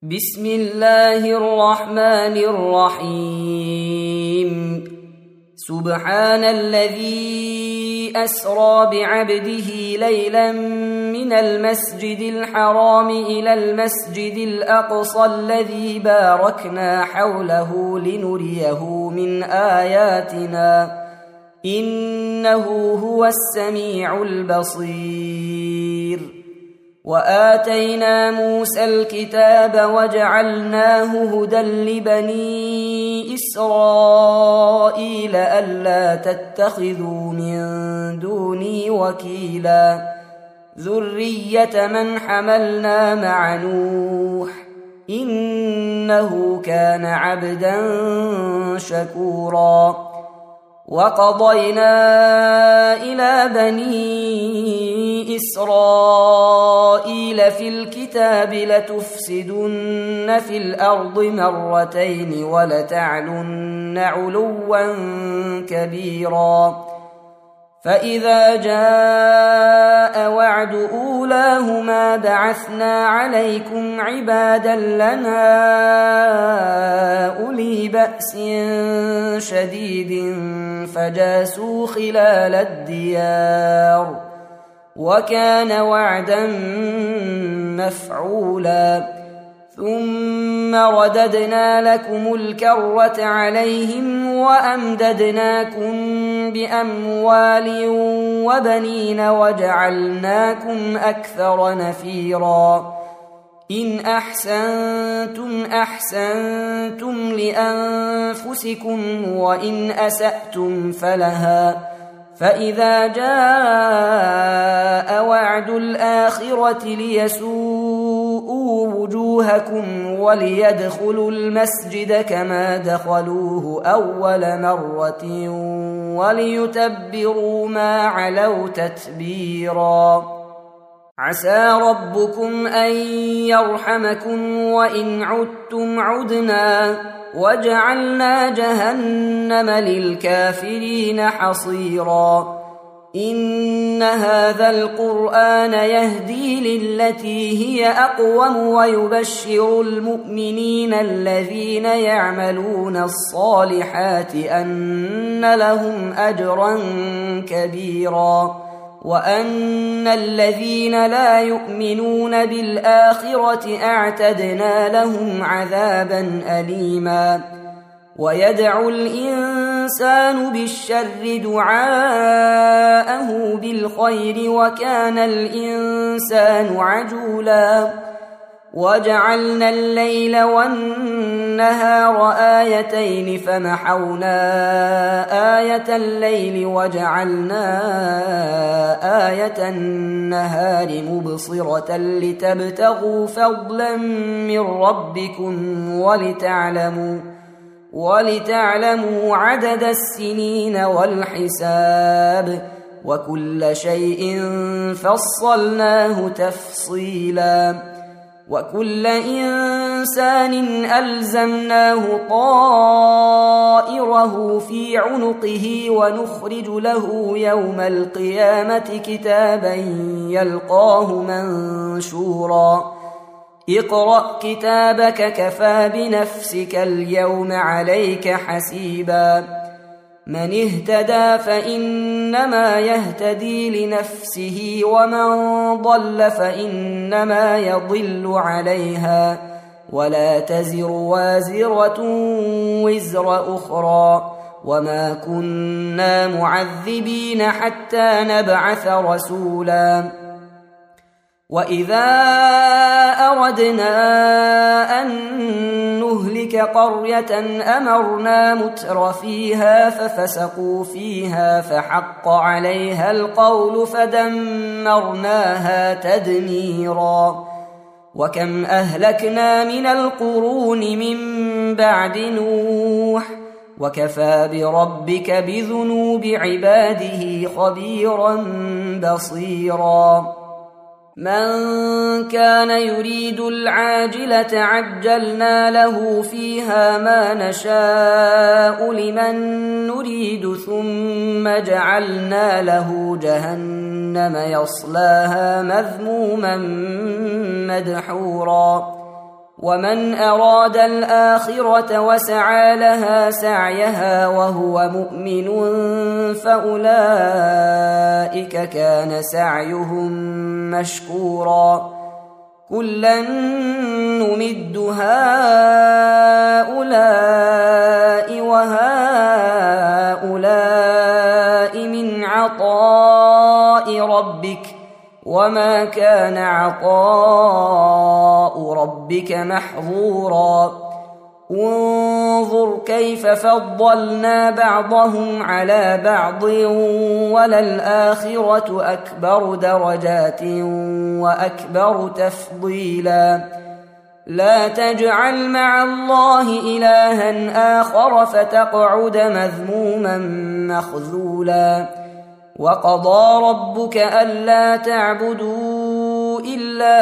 بسم الله الرحمن الرحيم سبحان الذي أسرى بعبده ليلا من المسجد الحرام إلى المسجد الأقصى الذي باركنا حوله لنريه من آياتنا إنه هو السميع البصير. وآتينا موسى الكتاب وجعلناه هدى لبني إسرائيل ألا تتخذوا من دوني وكيلا ذرية من حملنا مع نوح إنه كان عبدا شكورا. وقضينا إلى بني إسرائيل في الكتاب لتفسدن في الأرض مرتين ولتعلن علوا كبيرا. فإذا جاء وعد أولاهما بعثنا عليكم عبادا لنا أولي بأس شديد فجاسوا خلال الديار وكان وعدا مفعولا. ثم رددنا لكم الكرة عليهم وأمددناكم بأموال وبنين وجعلناكم أكثر نفيرا. إن أحسنتم أحسنتم لأنفسكم وإن أسأتم فلها. فإذا جاء وعد الآخرة ليسوءوا وجوهكم وليدخلوا المسجد كما دخلوه أول مرة وليتبروا ما علوا تتبيرا. عسى ربكم أن يرحمكم وإن عدتم عدنا وجعلنا جهنم للكافرين حصيرا. إن هذا القرآن يهدي للتي هي أقوم ويبشر المؤمنين الذين يعملون الصالحات أن لهم أجرا كبيرا وأن الذين لا يؤمنون بالآخرة أعتدنا لهم عذابا أليما. ويدعو الإنسان بالشر دعاءه بالخير وكان الإنسان عجولا. وجعلنا الليل والنهار آيتين فمحونا آية الليل وجعلنا آية النهار مبصرة لتبتغوا فضلا من ربكم ولتعلموا عدد السنين والحساب وكل شيء فصلناه تفصيلا. وكل إنسان ألزمناه طائره في عنقه ونخرج له يوم القيامة كتابا يلقاه منشورا. اقرأ كتابك كفى بنفسك اليوم عليك حسيبا. من اهتدى فإنما يهتدي لنفسه ومن ضل فإنما يضل عليها ولا تزر وازرة وزر أخرى وما كنا معذبين حتى نبعث رسولا. وإذا أردنا أن نهلك قرية أمرنا متر فيها ففسقوا فيها فحق عليها القول فدمرناها تدميرا. وكم أهلكنا من القرون من بعد نوح وكفى بربك بذنوب عباده خبيرا بصيرا. من كان يريد العاجلة عجلنا له فيها ما نشاء لمن نريد ثم جعلنا له جهنم يصلاها مذموما مدحورا ومن أراد الآخرة وسعى لها سعيها وهو مؤمن فأولئك كان سعيهم مشكورا كلا نمد هؤلاء وهؤلاء من عطاء ربك وما كان عطاء ربك محظورا انظر كيف فضلنا بعضهم على بعض وللآخرة أكبر درجات وأكبر تفضيلا لا تجعل مع الله إلها آخر فتقعد مذموما مخذولا وقضى ربك ألا تعبدوا إلا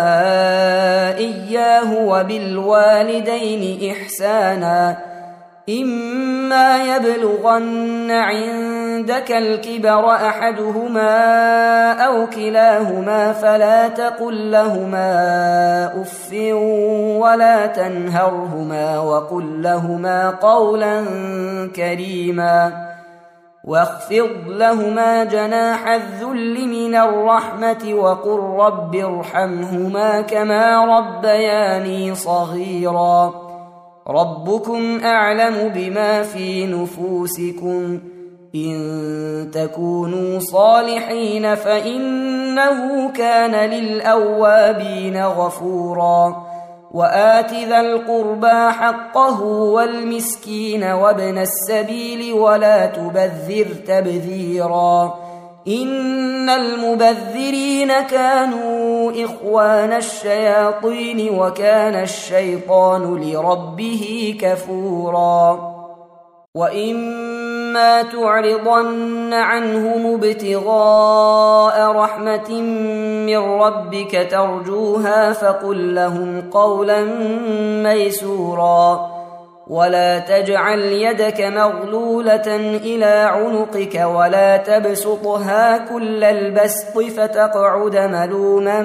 إياه وبالوالدين إحسانا إما يبلغن عندك الكبر أحدهما أو كلاهما فلا تقل لهما أف ولا تنهرهما وقل لهما قولا كريما واخفض لهما جناح الذل من الرحمة وقل رب ارحمهما كما ربياني صغيرا ربكم أعلم بما في نفوسكم إن تكونوا صالحين فإنه كان للأوابين غفورا وآت ذا القربى حقه والمسكين وابن السبيل ولا تبذر تبذيرا إن المبذرين كانوا إخوان الشياطين وكان الشيطان لربه كفورا وإما تعرضن عنهم ابتغاء رحمة من ربك ترجوها فقل لهم قولا ميسورا ولا تجعل يدك مغلولة إلى عنقك ولا تبسطها كل البسط فتقعد ملوما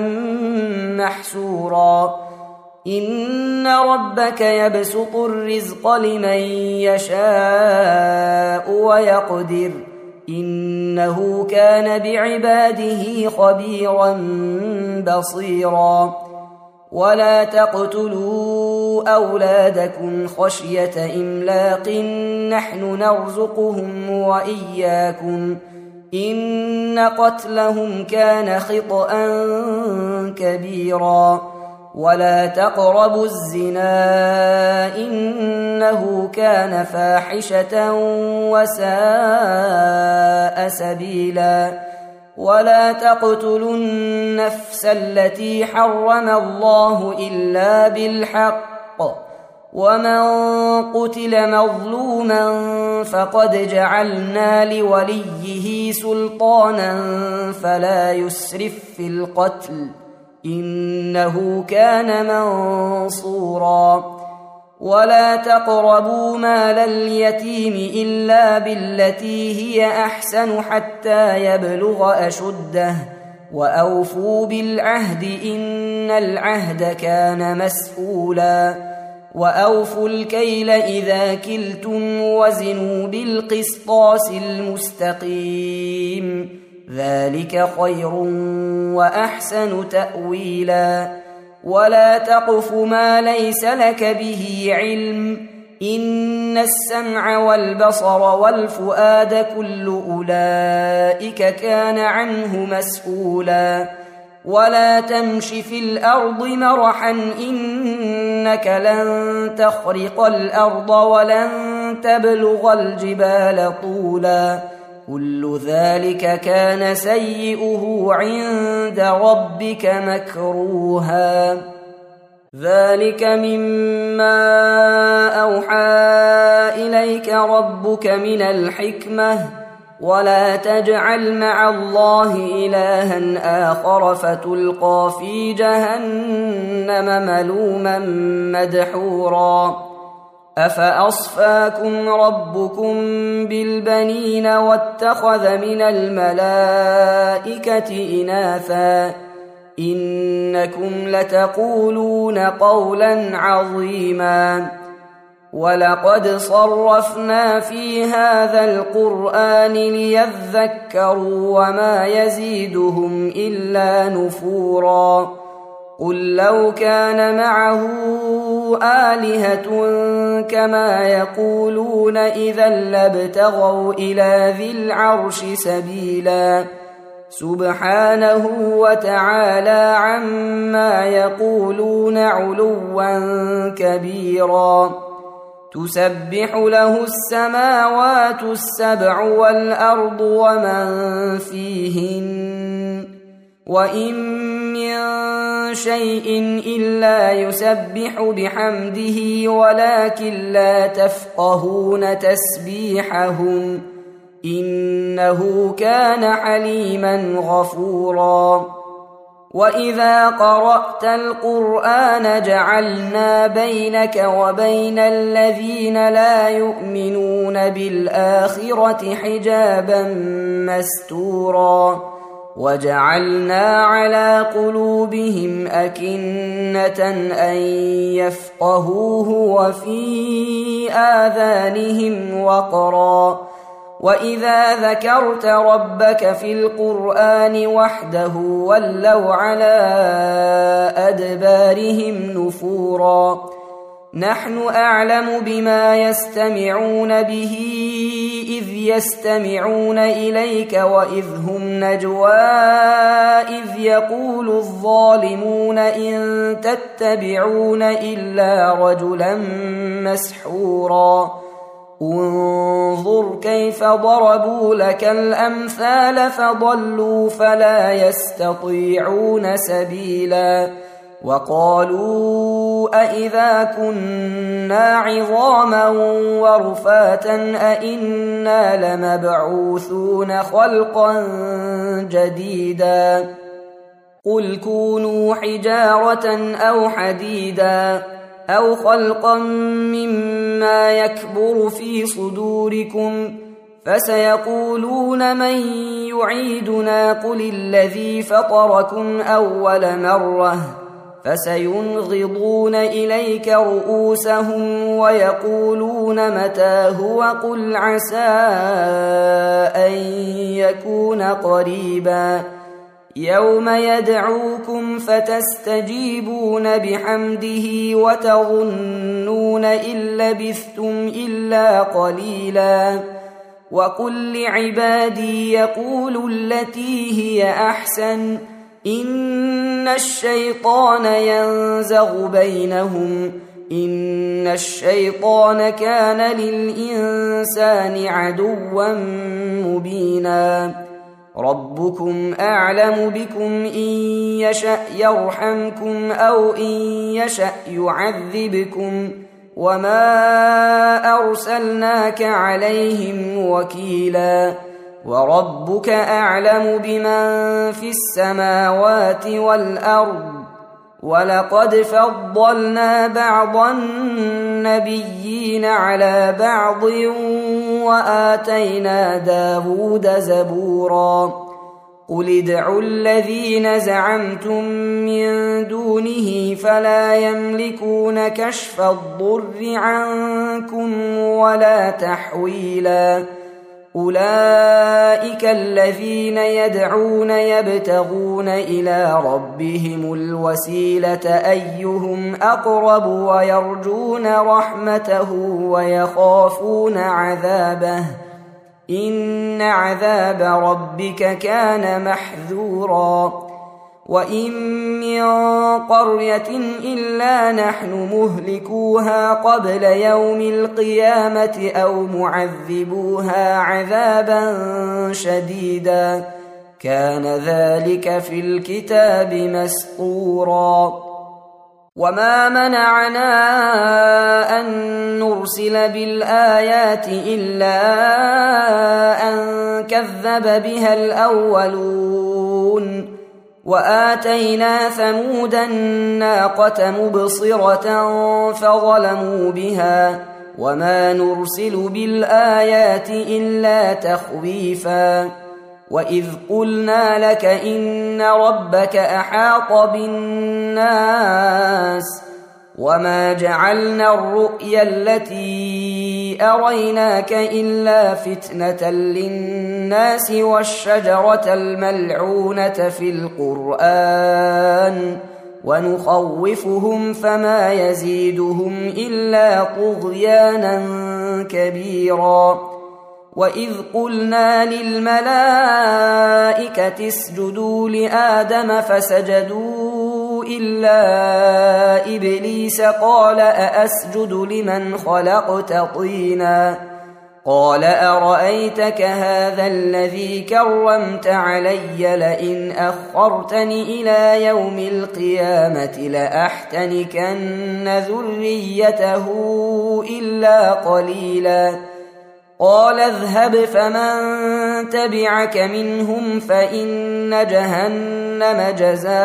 محسورا إن ربك يبسط الرزق لمن يشاء ويقدر إنه كان بعباده خبيرا بصيرا ولا تقتلوا أولادكم خشية إملاق نحن نرزقهم وإياكم إن قتلهم كان خطأ كبيرا ولا تقربوا الزنا إنه كان فاحشة وساء سبيلا ولا تقتلوا النفس التي حرم الله إلا بالحق ومن قتل مظلوما فقد جعلنا لوليه سلطانا فلا يسرف في القتل إنه كان منصورا ولا تقربوا مال اليتيم إلا بالتي هي أحسن حتى يبلغ أشده وأوفوا بالعهد إن العهد كان مسؤولا وأوفوا الكيل إذا كلتم وزنوا بالقسطاس المستقيم ذلك خير وأحسن تأويلا ولا تقف ما ليس لك به علم إن السمع والبصر والفؤاد كل أولئك كان عنه مسؤولا ولا تمش في الأرض مرحا إنك لن تخرق الأرض ولن تبلغ الجبال طولا كل ذلك كان سيئه عند ربك مكروها ذلك مما أوحى إليك ربك من الحكمة ولا تجعل مع الله إلها آخر فتلقى في جهنم ملوما مدحورا أفأصفاكم ربكم بالبنين واتخذ من الملائكة إناثا إنكم لتقولون قولا عظيما ولقد صرفنا في هذا القرآن ليذكروا وما يزيدهم إلا نفورا قل لو كان معه آلهة كما يقولون إذا لابتغوا إلى ذي العرش سبيلا سبحانه وتعالى عما يقولون علوا كبيرا تسبح له السماوات السبع والأرض ومن فيهن وإن من شيء إلا يسبح بحمده ولكن لا تفقهون تسبيحهم إنه كان حليما غفورا وإذا قرأت القرآن جعلنا بينك وبين الذين لا يؤمنون بالآخرة حجابا مستورا وجعلنا على قلوبهم أكنة أن يفقهوه وفي آذانهم وقرا وإذا ذكرت ربك في القرآن وحده ولوا على أدبارهم نفورا نحن أعلم بما يستمعون به إذ يستمعون إليك وإذ هم نجوى إذ يقول الظالمون إن تتبعون إلا رجلا مسحورا انظر كيف ضربوا لك الأمثال فضلوا فلا يستطيعون سبيلا وقالوا أئذا كنا عظاما ورفاتا أئنا لمبعوثون خلقا جديدا قل كونوا حجارة أو حديدا أو خلقا مما يكبر في صدوركم فسيقولون من يعيدنا قل الذي فطركم أول مرة فسينغضون إليك رؤوسهم ويقولون متى هو قل عسى أن يكون قريبا يوم يدعوكم فتستجيبون بحمده وتظنون إن لبثتم إلا قليلا وقل لعبادي يقولوا التي هي أحسن إن الشيطان ينزغ بينهم إن الشيطان كان للإنسان عدوا مبينا ربكم أعلم بكم إن يشأ يرحمكم أو إن يشأ يعذبكم وما أرسلناك عليهم وكيلا وربك أعلم بمن في السماوات والأرض ولقد فضلنا بعض النبيين على بعض وآتينا داود زبورا قل ادعوا الذين زعمتم من دونه فلا يملكون كشف الضر عنكم ولا تحويلا أولئك الذين يدعون يبتغون إلى ربهم الوسيلة أيهم أقرب ويرجون رحمته ويخافون عذابه إن عذاب ربك كان محذورا وإن من قرية إلا نحن مهلكوها قبل يوم القيامة أو معذبوها عذابا شديدا كان ذلك في الكتاب مسطورا وما منعنا أن نرسل بالآيات إلا أن كذب بها الأولون وآتينا ثمود الناقة مبصرة فظلموا بها وما نرسل بالآيات إلا تخويفا وإذ قلنا لك إن ربك أحاط بالناس وما جعلنا الرؤيا التي أريناك إلا فتنة للناس والشجرة الملعونة في القرآن ونخوفهم فما يزيدهم إلا طغيانا كبيرا. وإذ قلنا للملائكة اسجدوا لآدم فسجدوا إلا إبليس قال أأسجد لمن خلقت طينا قال أرأيتك هذا الذي كرمت علي لئن أخرتني إلى يوم القيامة لأحتنكن ذريته إلا قليلا. قال اذهب فمن تبعك منهم فإن جهنم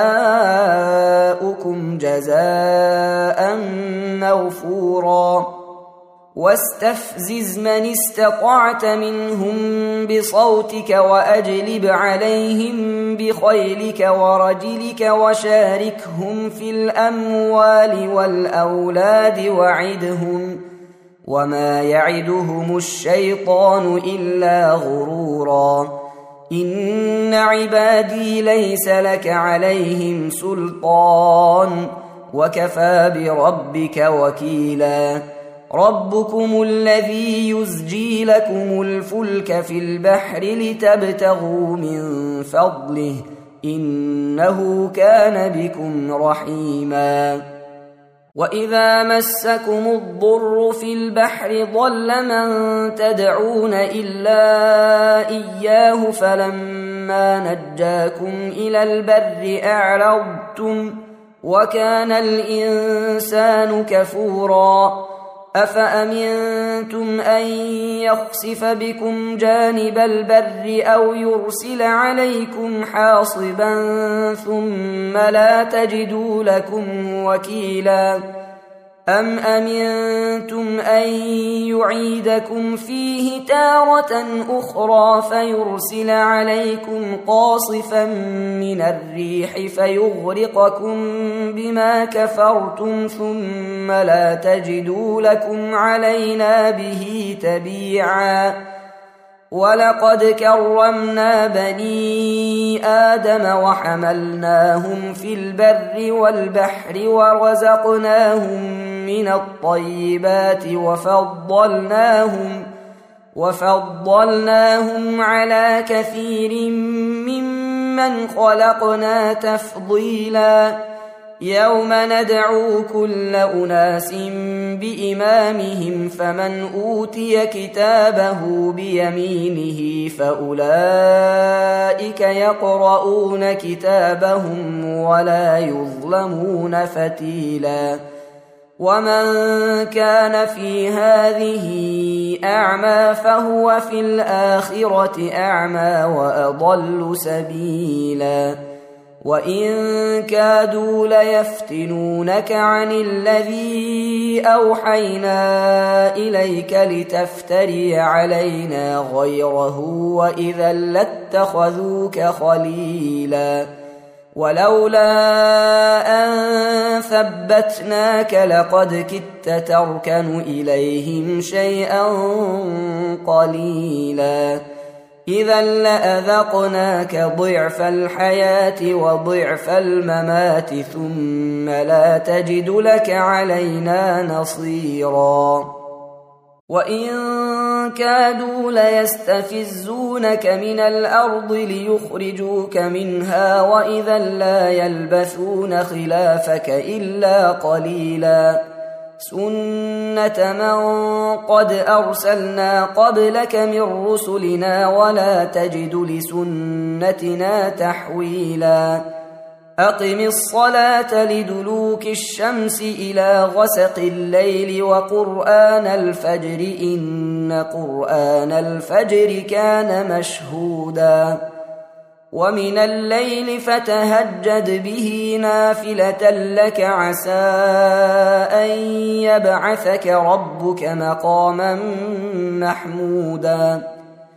جزاؤكم جزاء موفورا. واستفزز من استطعت منهم بصوتك وأجلب عليهم بخيلك ورجلك وشاركهم في الأموال والأولاد وعدهم وما يعدهم الشيطان إلا غرورا. إن عبادي ليس لك عليهم سلطان وكفى بربك وكيلا. ربكم الذي يزجي لكم الفلك في البحر لتبتغوا من فضله إنه كان بكم رحيما. وإذا مسكم الضر في البحر ضل من تدعون إلا إياه فلما نجاكم إلى البر أعرضتم وكان الإنسان كفورا. أفأمنتم أن يخسف بكم جانب البر أو يرسل عليكم حاصبا ثم لا تجدوا لكم وكيلا. أم أمنتم أن يعيدكم فيه تارة أخرى فيرسل عليكم قاصفا من الريح فيغرقكم بما كفرتم ثم لا تجدوا لكم علينا به تبيعا. ولقد كرمنا بني آدم وحملناهم في البر والبحر ورزقناهم من الطيبات وفضلناهم على كثير ممن خلقنا تفضيلا. يوم ندعو كل أناس بإمامهم فمن أوتي كتابه بيمينه فأولئك يقرؤون كتابهم ولا يظلمون فتيلا. ومن كان في هذه أعمى فهو في الآخرة أعمى وأضل سبيلا. وإن كادوا ليفتنونك عن الذي أوحينا إليك لتفتري علينا غيره وإذا لاتخذوك خليلا. ولولا أن ثبتناك لقد كدت تركن إليهم شيئا قليلا. إذا لأذقناك ضعف الحياة وضعف الممات ثم لا تجد لك علينا نصيرا. وإن كادوا ليستفزونك من الأرض ليخرجوك منها وإذا لا يلبثون خلافك إلا قليلا. سنة من قد أرسلنا قبلك من رسلنا ولا تجد لسنتنا تحويلا. أقم الصلاة لدلوك الشمس إلى غسق الليل وقرآن الفجر إن قرآن الفجر كان مشهودا. ومن الليل فتهجد به نافلة لك عسى أن يبعثك ربك مقاما محمودا.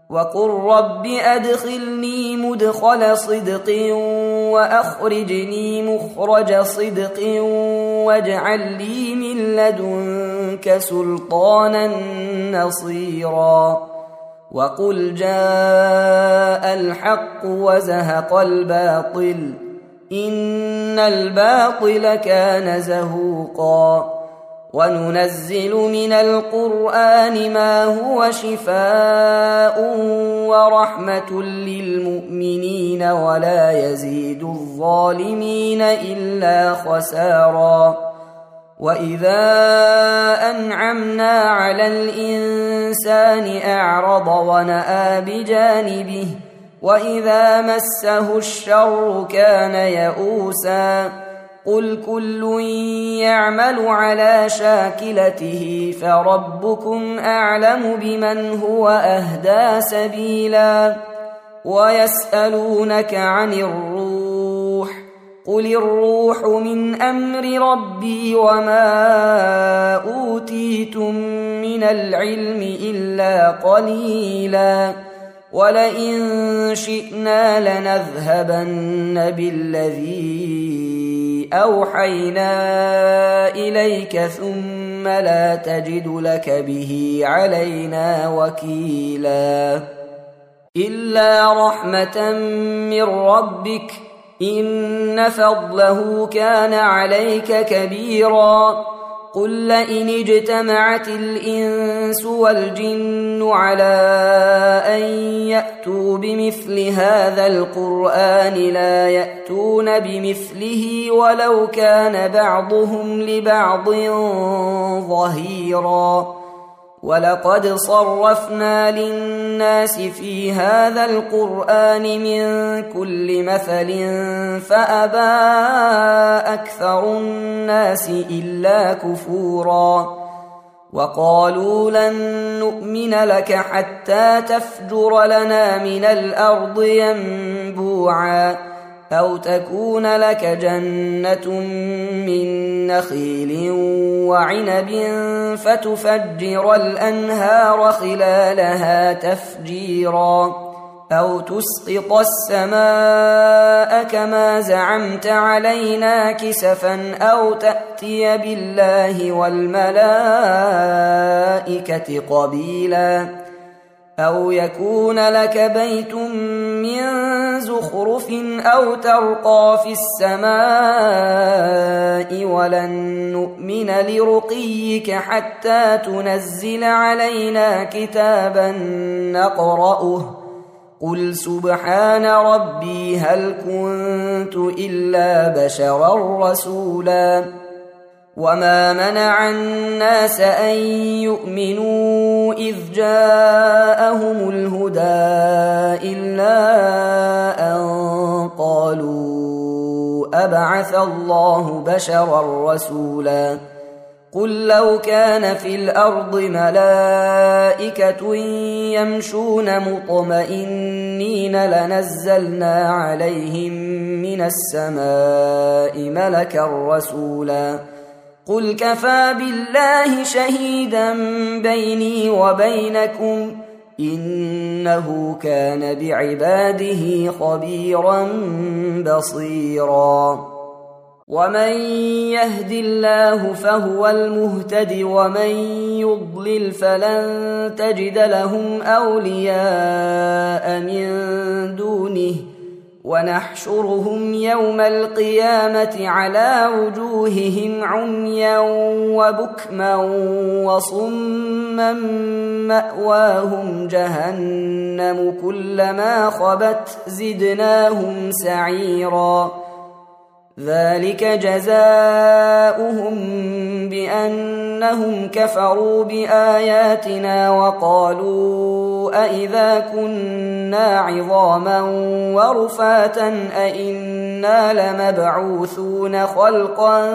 وقل رب أدخلني مدخل صدق وأخرجني مخرج صدق واجعل لي من لدنك سلطانا نصيرا وقل جاء الحق وزهق الباطل إن الباطل كان زهوقا وننزل من القرآن ما هو شفاء ورحمة للمؤمنين ولا يزيد الظالمين إلا خسارا وإذا أنعمنا على الإنسان أعرض ونأى بجانبه وإذا مسه الشر كان يئوسا قل كل يعمل على شاكلته فربكم أعلم بمن هو أهدى سبيلا ويسألونك عن الروح قل الروح من أمر ربي وما أوتيتم من العلم إلا قليلا ولئن شئنا لنذهبن بالذي أوحينا إليك ثم لا تجد لك به علينا وكيلا إلا رحمة من ربك إن فضله كان عليك كبيرا قل لئن اجتمعت الإنس والجن على أن يأتوا بمثل هذا القرآن لا يأتون بمثله ولو كان بعضهم لبعض ظهيرا ولقد صرفنا للناس في هذا القرآن من كل مثل فأبى أكثر الناس إلا كفورا وقالوا لن نؤمن لك حتى تفجر لنا من الأرض ينبوعا أو تكون لك جنة من نخيل وعنب فتفجر الأنهار خلالها تفجيرا أو تسقط السماء كما زعمت علينا كسفا أو تأتي بالله والملائكة قبيلا أو يكون لك بيت من زخرف أو ترقى في السماء ولن نؤمن لرقيك حتى تنزل علينا كتابا نقرأه قل سبحان ربي هل كنت إلا بشرا رسولا وما منع الناس أن يؤمنوا إذ جاءهم الهدى إلا أن قالوا أبعث الله بشرا رسولا قل لو كان في الأرض ملائكة يمشون مطمئنين لنزلنا عليهم من السماء ملكا رسولا قل كفى بالله شهيدا بيني وبينكم إنه كان بعباده خبيرا بصيرا ومن يهد الله فهو المهتد ومن يضلل فلن تجد لهم أولياء من دونه ونحشرهم يوم القيامة على وجوههم عميا وبكما وصما مأواهم جهنم كلما خبت زدناهم سعيرا ذلك جزاؤهم بأنهم كفروا بآياتنا وقالوا أئذا كنا عظاما ورفاتا أئنا لمبعوثون خلقا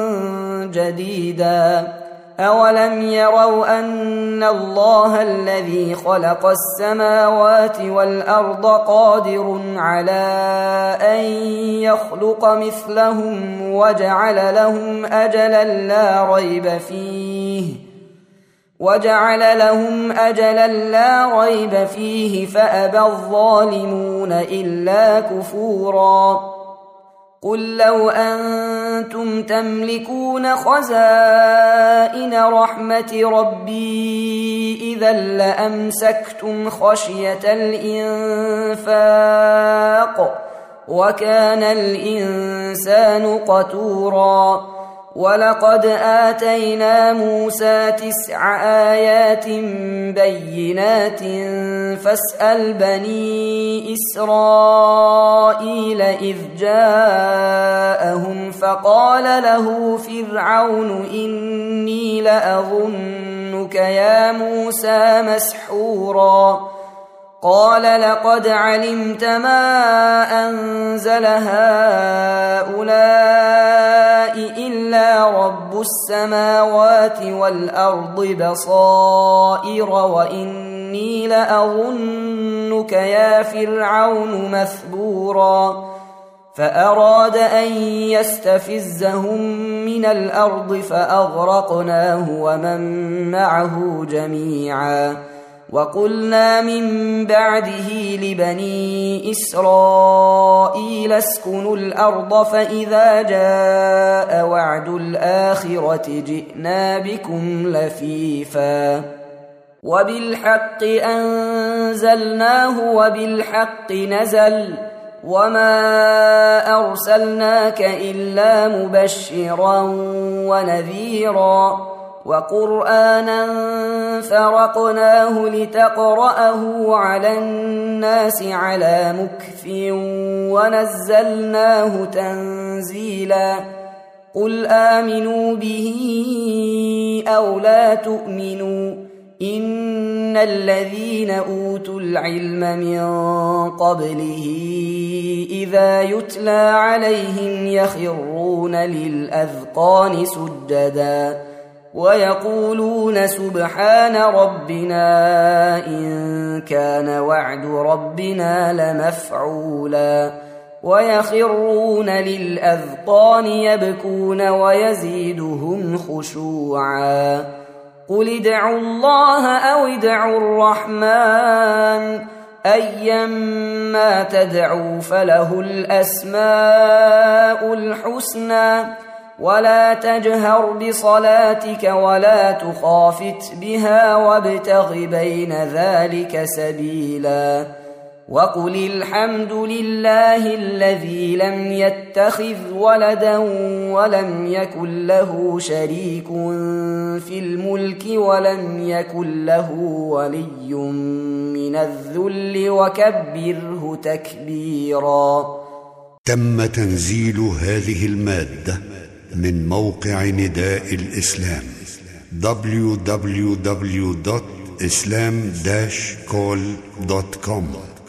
جديدا أولم يروا أن الله الذي خلق السماوات والأرض قادر على أن يخلق مثلهم وجعل لهم أجلا لا ريب فيه وجعل لهم أجلا لا ريب فيه فأبى الظالمون إلا كفورا قل لو أنتم تملكون خزائن رحمة ربي إذا لأمسكتم خشية الإنفاق وكان الإنسان قتورا ولقد آتينا موسى 9 آيات بينات فاسأل بني إسرائيل إذ جاءهم فقال له فرعون إني لأظنك يا موسى مسحورا قال لقد علمت ما أنزل هؤلاء إلا رب السماوات والأرض بصائر وإني لأظنك يا فرعون مثبورا فأراد أن يستفزهم من الأرض فأغرقناه ومن معه جميعا وقلنا من بعده لبني إسرائيل اسكنوا الأرض فإذا جاء وعد الآخرة جئنا بكم لفيفا وبالحق أنزلناه وبالحق نزل وما أرسلناك إلا مبشرا ونذيرا وقرآنا فرقناه لتقرأه على الناس على مكث ونزلناه تنزيلا قل آمنوا به أو لا تؤمنوا إن الذين أوتوا العلم من قبله إذا يتلى عليهم يخرون للأذقان سجدا ويقولون سبحان ربنا إن كان وعد ربنا لمفعولا ويخرون للأذقان يبكون ويزيدهم خشوعا قل ادعوا الله أو ادعوا الرحمن أيما تدعوا فله الأسماء الحسنى ولا تجهر بصلاتك ولا تخافت بها وابتغ بين ذلك سبيلا وقل الحمد لله الذي لم يتخذ ولدا ولم يكن له شريك في الملك ولم يكن له ولي من الذل وكبره تكبيرا. تم تنزيل هذه المادة من موقع نداء الإسلام www.islam-call.com